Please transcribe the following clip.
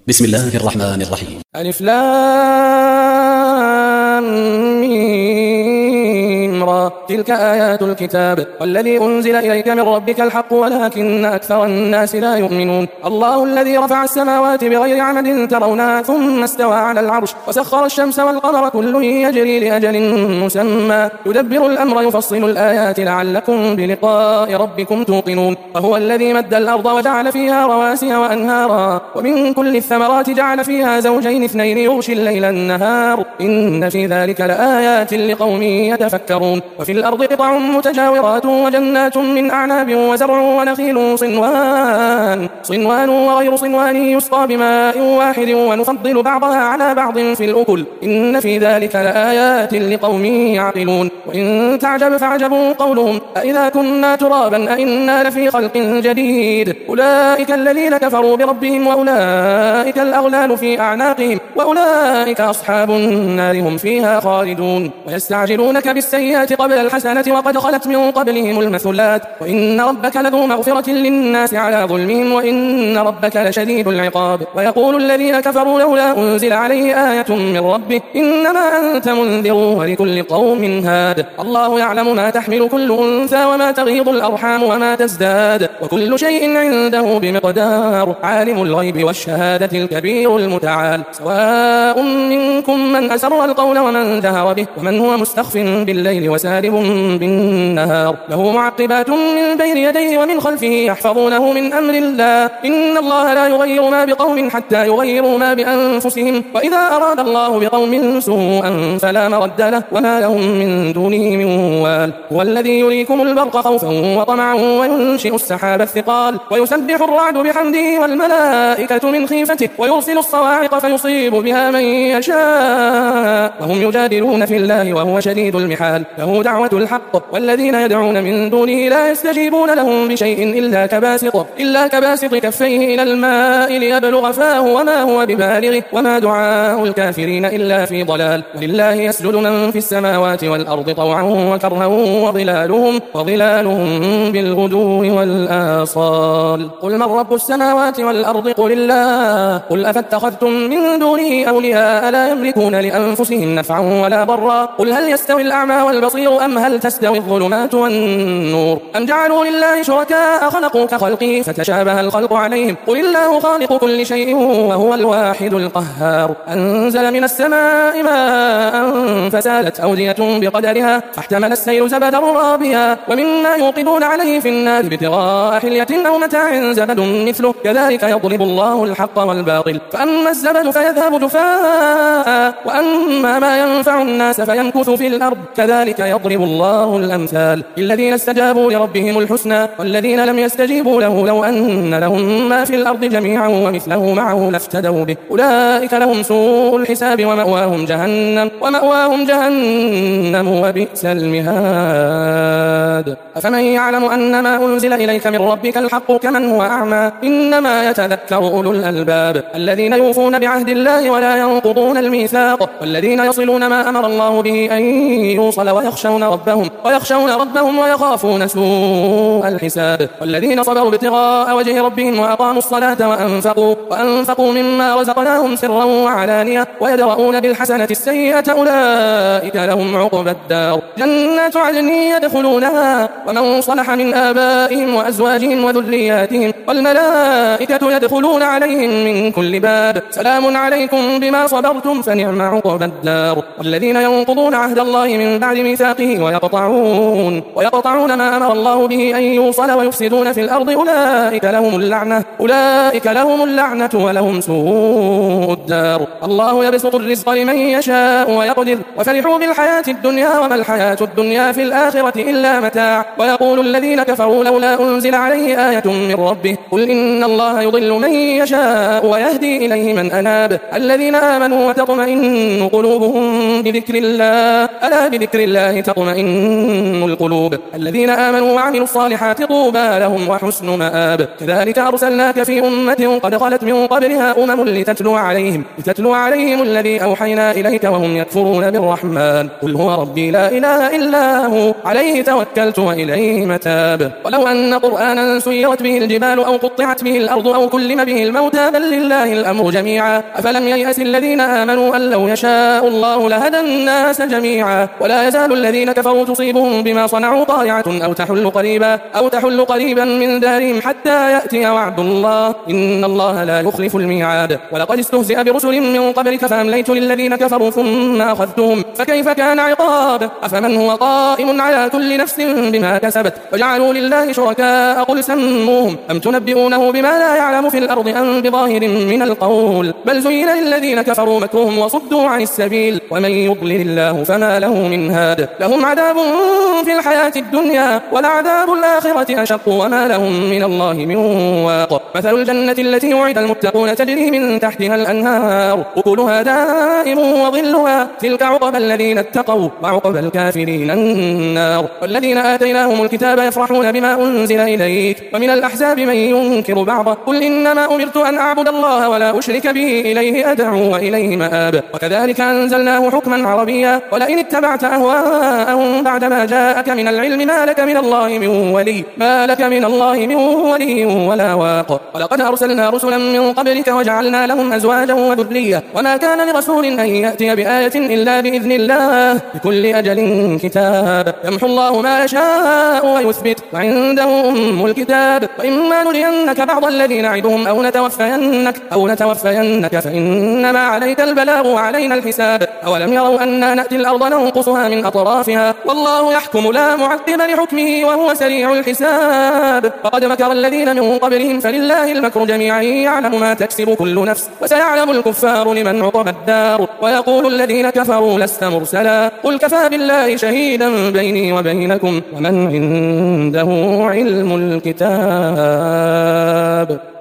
بسم الله الرحمن الرحيم. ألف لام ميم را. تلك آيات الكتاب والذي أنزل إليك من ربك الحق ولكن أكثر الناس لا يؤمنون. الله الذي رفع السماوات بغير عمد ترونها ثم استوى على العرش وسخر الشمس والقمر كل يجري لأجل مسمى يدبر الأمر يفصل الآيات لعلكم بلقاء ربكم توقنون. وهو الذي مد الأرض وجعل فيها رواسي وأنهارا ومن كل الثمرات جعل فيها زوجين اثنين يغشي الليل النهار إن في ذلك لآيات لقوم يتفكرون. وفي الأرض قطع متجاورات وجنات من أعناب وزرع ونخيل صنوان وغير صنوان يسقى بماء واحد ونفضل بعضها على بعض في الأكل إن في ذلك لآيات لقوم يعقلون. وإن تعجب فعجب قولهم أإذا كنا ترابا أإنا لفي خلق جديد أولئك الذين كفروا بربهم وأولئك الأغلال في أعناقهم وأولئك أصحاب النار هم فيها خالدون. ويستعجلونك بالسيئات قبل الحسنة وقد خلت من قبلهم المثلات وإن ربك لذو مغفرة للناس على ظلمهم وإن ربك لشديد العقاب. ويقول الذين كفروا لولا أنزل عليه آية من ربه إنما أنت منذر ولكل قوم هاد. الله يعلم ما تحمل كل أنثى وما تغيض الأرحام وما تزداد وكل شيء عنده بمقدار. عالم الغيب والشهادة الكبير المتعال. سواء منكم من أسر القول ومن جهر به ومن هو مستخف بالليل وسارب بالنهار له معقبات من بين يديه ومن خلفه يحفظونه من أمر الله إن الله لا يغير ما بقوم حتى يغيروا ما بأنفسهم وإذا أراد الله بقوم سوءا فلا مرد له وما لهم من دونه من وال. هو الذي يريكم البرق خوفا وطمعا وينشئ السحاب الثقال ويسبح الرعد بحمده والملائكة من خيفته ويرسل الصواعق فيصيب بها من يشاء وهم يجادلون في الله وهو شديد المحال. له دعوة الحق والذين يدعون من دونه لا يستجيبون لهم بشيء إلا كباسط كفيه إلى الماء ليبلغ فاه وما هو ببالغه وما دعاء الكافرين إلا في ضلال. ولله يسجد من في السماوات والأرض طوعا وكرها وظلالهم بالغدو والآصال. قل من رب السماوات والأرض قل الله قل أفاتخذتم من دونه أولياء لا يملكون لأنفسهم نفعا ولا ضرا قل هل يستوي الأعمى والبصير أم هل تستوي الظلمات والنور أم جعلوا لله شركاء خلقوا كخلقه فتشابه الخلق عليهم قل الله خالق كل شيء وهو الواحد القهار. أنزل من السماء ماء فسالت أودية بقدرها فاحتمل السيل زبدا رابيا ومما يوقدون عليه في النار ابتغاء حلية أو متاع زبد مثله كذلك يضرب الله الحق والباطل فأما الزبد فيذهب جفاء وأما ما ينفع الناس فيمكث في الأرض كذلك يضرب الله الأمثال. الذين استجابوا لربهم الحسنى والذين لم يستجيبوا له لو أن لهم ما في الأرض جميعا ومثله معه لافتدوا به أولئك لهم سوء الحساب ومأواهم جهنم وبئس المهاد. أفمن يعلم أن ما أنزل إليك من ربك الحق كمن هو أعمى إنما يتذكر أولو الألباب الذين يوفون بعهد الله ولا ينقضون الميثاق والذين يصلون ما أمر الله به أن يوصل ويخشون ربهم ويخافون سوء الحساب والذين صبروا ابتغاء وجه ربهم وأقاموا الصلاة وأنفقوا مما رزقناهم سرا وعلانية ويدرؤون بالحسنة السيئة أولئك لهم عقبى الدار جنات عدن يدخلونها ومن صلح من آبائهم وأزواجهم وذرياتهم والملائكة يدخلون عليهم من كل باب سلام عليكم بما صبرتم فنعم عقبى الدار. والذين ينقضون عهد الله من بعد ميثاقه ويقطعون ما أمر الله به أن يوصل ويفسدون في الأرض أولئك لهم اللعنة ولهم سوء الدار. الله يبسط الرزق لمن يشاء ويقدر وفرحوا بالحياة الدنيا وما الحياة الدنيا في الآخرة إلا متاع. ويقول الذين كفروا لولا أنزل عليه آية من ربه قل إن الله يضل من يشاء ويهدي إليه من أناب الذين آمنوا وتطمئن قلوبهم بذكر الله ألا بذكر الله تطمئن القلوب. الذين آمنوا وعملوا الصالحات طوبى لهم وحسن مآب. كذلك أرسلناك في أمة قد خلت من قبلها أمم لتتلو عليهم الذي أوحينا إليك وهم يكفرون بالرحمن. قل هو ربي لا إله إلا هو عليه توكلت وإليه متاب. ولو أن قرآنا سيرت به الجبال أو قطعت به الأرض أو كلم به الموتى بل لله الأمر جميعا أفلم ييأس الذين آمنوا أن لو يشاء الله لهدى الناس جميعا. ولا يزال الذين كفروا تصيبهم بما صنعوا قارعة أو تحل قريبا من دارهم حتى يأتي وعد الله إن الله لا يخلف الميعاد. ولقد استهزئ برسل من قبلك فأمليت للذين كفروا ثم أخذتهم فكيف كان عقاب. أفمن هو قائم على كل نفس بما كسبت وجعلوا لله شركاء قل سموهم أم تنبئونه بما لا يعلم في الأرض أم بظاهر من القول بل زين للذين كفروا مكرهم وصدوا عن السبيل ومن يضلل الله فما له من هاد. لهم عذاب في الحياة الدنيا ولعذاب الآخرة أشق وما لهم من الله من واق. مثل الجنة التي وعد المتقون تجري من تحتها الأنهار أكلها دائم وظلها تلك عقبى الذين اتقوا وعقبى الكافرين النار. والذين آتيناهم الكتاب يفرحون بما أنزل إليك ومن الأحزاب من ينكر بعضه قل إنما أمرت أن أعبد الله ولا أشرك به إليه أدعو وإليه مآب. وكذلك أنزلناه حكما عربيا ولئن اتبعت أهواءهم بعدما جاءك من العلم ما لك من الله من ولي ولا واق. ولقد أرسلنا رسلا من قبلك وجعلنا لهم أزواجا وذرية وما كان لرسول أن يأتي بآية إلا بإذن الله لكل أجل كتاب يمحو الله ما يشاء ويثبت وعنده أم الكتاب. وإما نرينك بعض الذي نعدهم أو نتوفينك فإنما عليك البلاغ وعلينا الحساب. أولم يروا أنا نأتي الأرض ننقصها من أطرافها والله يحكم لا معقب لحكمه وهو سريع الحساب. فقد مكر الذين من قبلهم فلله المكر جميعا يعلم ما تكسب كل نفس وسيعلم الكفار لمن عقب الدار. ويقول الذين كفروا لست مرسلا قل كفى بالله شهيدا بيني وبينكم ومن عنده علم الكتاب.